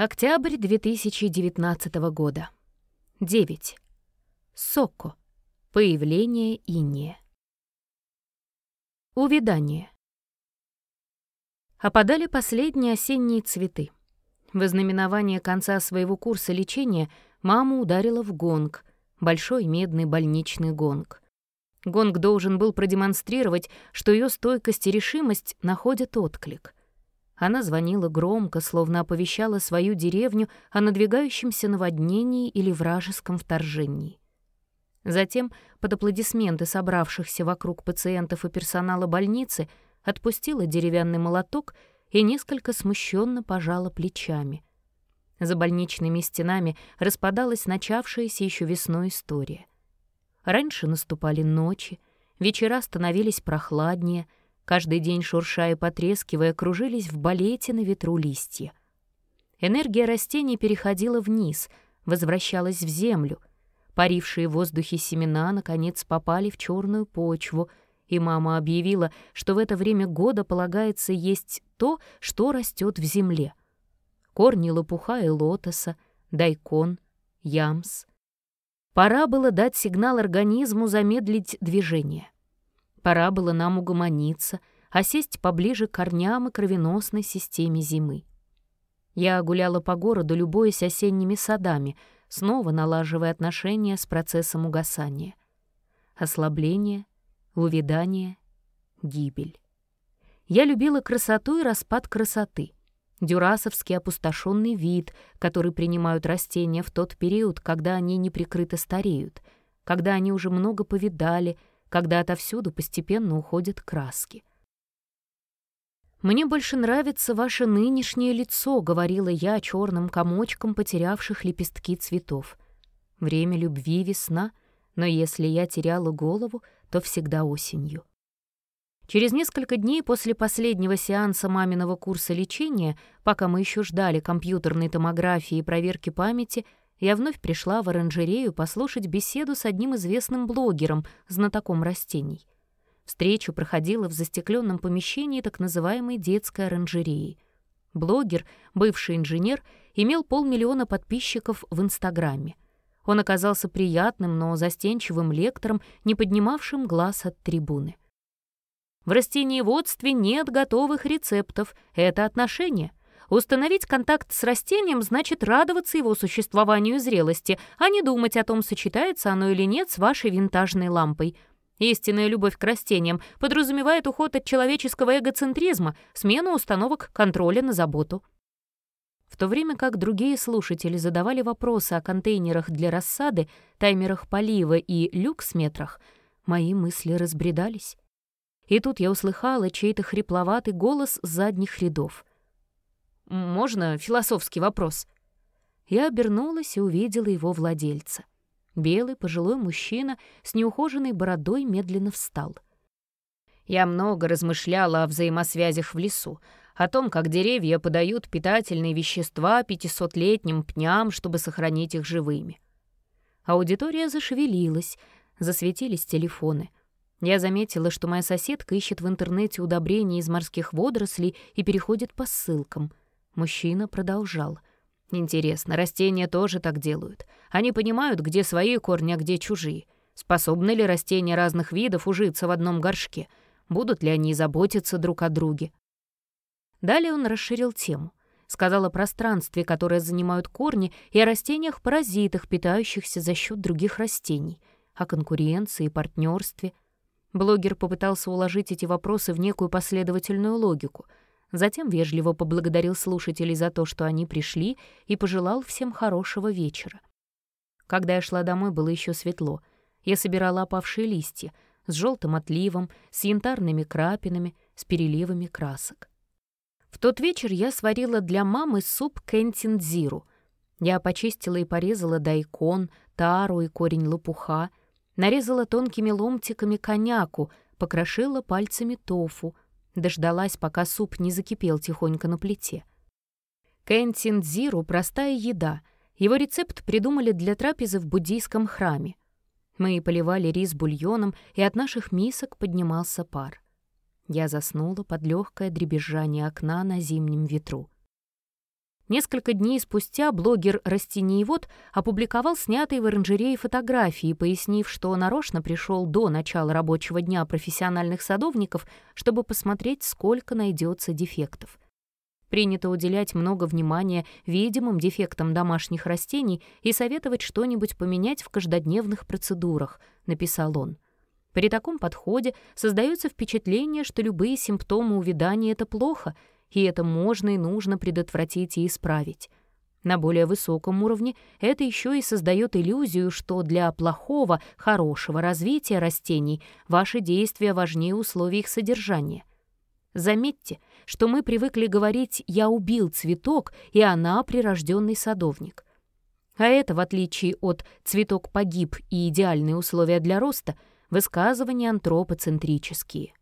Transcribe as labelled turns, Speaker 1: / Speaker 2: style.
Speaker 1: Октябрь 2019 года. 9. Сокко. Появление иния. Увядание. Опадали последние осенние цветы. В ознаменование конца своего курса лечения маму ударила в гонг, большой медный больничный гонг. Гонг должен был продемонстрировать, что ее стойкость и решимость находят отклик. Она звонила громко, словно оповещала свою деревню о надвигающемся наводнении или вражеском вторжении. Затем, под аплодисменты собравшихся вокруг пациентов и персонала больницы, отпустила деревянный молоток и несколько смущенно пожала плечами. За больничными стенами распадалась начавшаяся еще весной история. Раньше наступали ночи, вечера становились прохладнее, каждый день, шурша и потрескивая, кружились в балете на ветру листья. Энергия растений переходила вниз, возвращалась в землю. Парившие в воздухе семена, наконец, попали в черную почву, и мама объявила, что в это время года полагается есть то, что растет в земле. Корни лопуха и лотоса, дайкон, ямс. Пора было дать сигнал организму замедлить движение. Пора было нам угомониться, а сесть поближе к корням и кровеносной системе зимы. Я гуляла по городу, любуясь осенними садами, снова налаживая отношения с процессом угасания. Ослабление, увядание, гибель. Я любила красоту и распад красоты, дюрасовский опустошенный вид, который принимают растения в тот период, когда они неприкрыто стареют, когда они уже много повидали, когда отовсюду постепенно уходят краски. «Мне больше нравится ваше нынешнее лицо», — говорила я черным комочком потерявших лепестки цветов. «Время любви — весна, но если я теряла голову, то всегда осенью». Через несколько дней после последнего сеанса маминого курса лечения, пока мы еще ждали компьютерной томографии и проверки памяти, я вновь пришла в оранжерею послушать беседу с одним известным блогером, знатоком растений. Встреча проходила в застекленном помещении так называемой детской оранжереи. Блогер, бывший инженер, имел 500 000 подписчиков в Инстаграме. Он оказался приятным, но застенчивым лектором, не поднимавшим глаз от трибуны. В растениеводстве нет готовых рецептов, это отношения. Установить контакт с растением значит радоваться его существованию и зрелости, а не думать о том, сочетается оно или нет с вашей винтажной лампой. Истинная любовь к растениям подразумевает уход от человеческого эгоцентризма, смену установок контроля на заботу. В то время как другие слушатели задавали вопросы о контейнерах для рассады, таймерах полива и люксметрах, мои мысли разбредались. И тут я услыхала чей-то хрипловатый голос с задних рядов. «Можно философский вопрос?» Я обернулась и увидела его владельца. Белый пожилой мужчина с неухоженной бородой медленно встал. «Я много размышляла о взаимосвязях в лесу, о том, как деревья подают питательные вещества 500-летним пням, чтобы сохранить их живыми». Аудитория зашевелилась, засветились телефоны. Я заметила, что моя соседка ищет в интернете удобрения из морских водорослей и переходит по ссылкам. Мужчина продолжал. «Интересно, растения тоже так делают. Они понимают, где свои корни, а где чужие. Способны ли растения разных видов ужиться в одном горшке? Будут ли они заботиться друг о друге?» Далее он расширил тему. Сказал о пространстве, которое занимают корни, и о растениях-паразитах, питающихся за счет других растений, о конкуренции и партнерстве. Блогер попытался уложить эти вопросы в некую последовательную логику. Затем вежливо поблагодарил слушателей за то, что они пришли, и пожелал всем хорошего вечера. Когда я шла домой, было еще светло. Я собирала опавшие листья с желтым отливом, с янтарными крапинами, с переливами красок. В тот вечер я сварила для мамы суп кентин-дзиру. Я почистила и порезала дайкон, тару и корень лопуха, нарезала тонкими ломтиками коньяку, покрошила пальцами тофу, дождалась, пока суп не закипел тихонько на плите. Кентин-дзиру — простая еда. Его рецепт придумали для трапезы в буддийском храме. Мы поливали рис бульоном, и от наших мисок поднимался пар. Я заснула под легкое дребезжание окна на зимнем ветру. Несколько дней спустя блогер-растениевод опубликовал снятые в оранжерее фотографии, пояснив, что нарочно пришел до начала рабочего дня профессиональных садовников, чтобы посмотреть, сколько найдется дефектов. Принято уделять много внимания видимым дефектам домашних растений и советовать что-нибудь поменять в каждодневных процедурах, написал он. При таком подходе создается впечатление, что любые симптомы увядания — это плохо, и это можно и нужно предотвратить и исправить. На более высоком уровне это еще и создает иллюзию, что для плохого, хорошего развития растений ваши действия важнее условий их содержания. Заметьте, что мы привыкли говорить «я убил цветок, и она прирожденный садовник». А это, в отличие от «цветок погиб и идеальные условия для роста», высказывания антропоцентрические.